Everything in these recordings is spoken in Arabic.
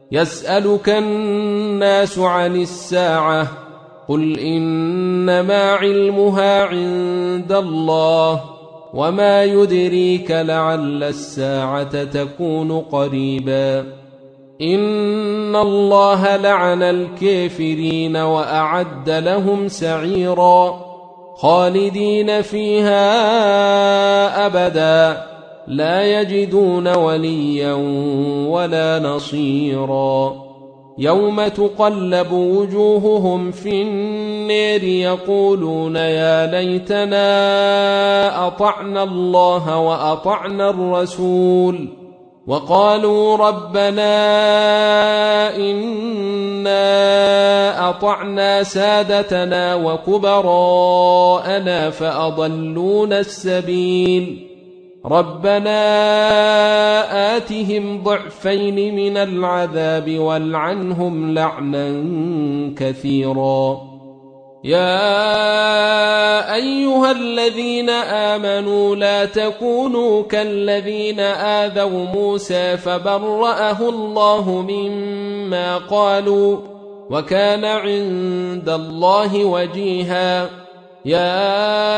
يسألك الناس عن الساعة قل إنما علمها عند الله وما يدريك لعل الساعة تكون قريبا إن الله لعن الكافرين وأعد لهم سعيرا خالدين فيها أبدا لا يجدون وليا ولا نصيرا يوم تقلب وجوههم في النار يقولون يا ليتنا أطعنا الله وأطعنا الرسول وقالوا ربنا إنا أطعنا سادتنا وكبراءنا فأضلونا السبيل ربنا آتهم ضعفين من العذاب والعنهم لعنا كثيرا يا أيها الذين آمنوا لا تكونوا كالذين آذوا موسى فبرأه الله مما قالوا وكان عند الله وجيها يا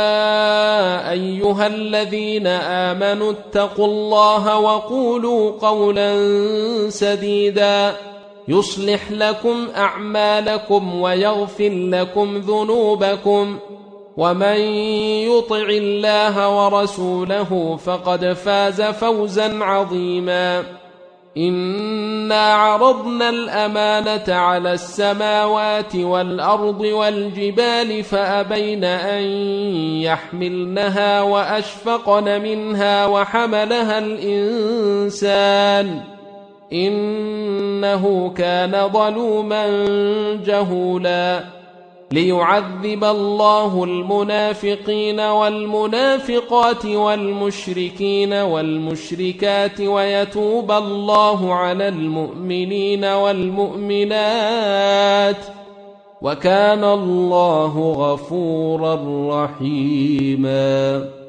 أيها الذين آمنوا اتقوا الله وقولوا قولا سديدا يصلح لكم أعمالكم ويغفر لكم ذنوبكم ومن يطع الله ورسوله فقد فاز فوزا عظيما إنا عرضنا الأمانة على السماوات والأرض والجبال فأبين أن يحملنها وأشفقن منها وحملها الإنسان إنه كان ظلوما جهولا ليعذب الله المنافقين والمنافقات والمشركين والمشركات ويتوب الله على المؤمنين والمؤمنات وكان الله غفورا رحيما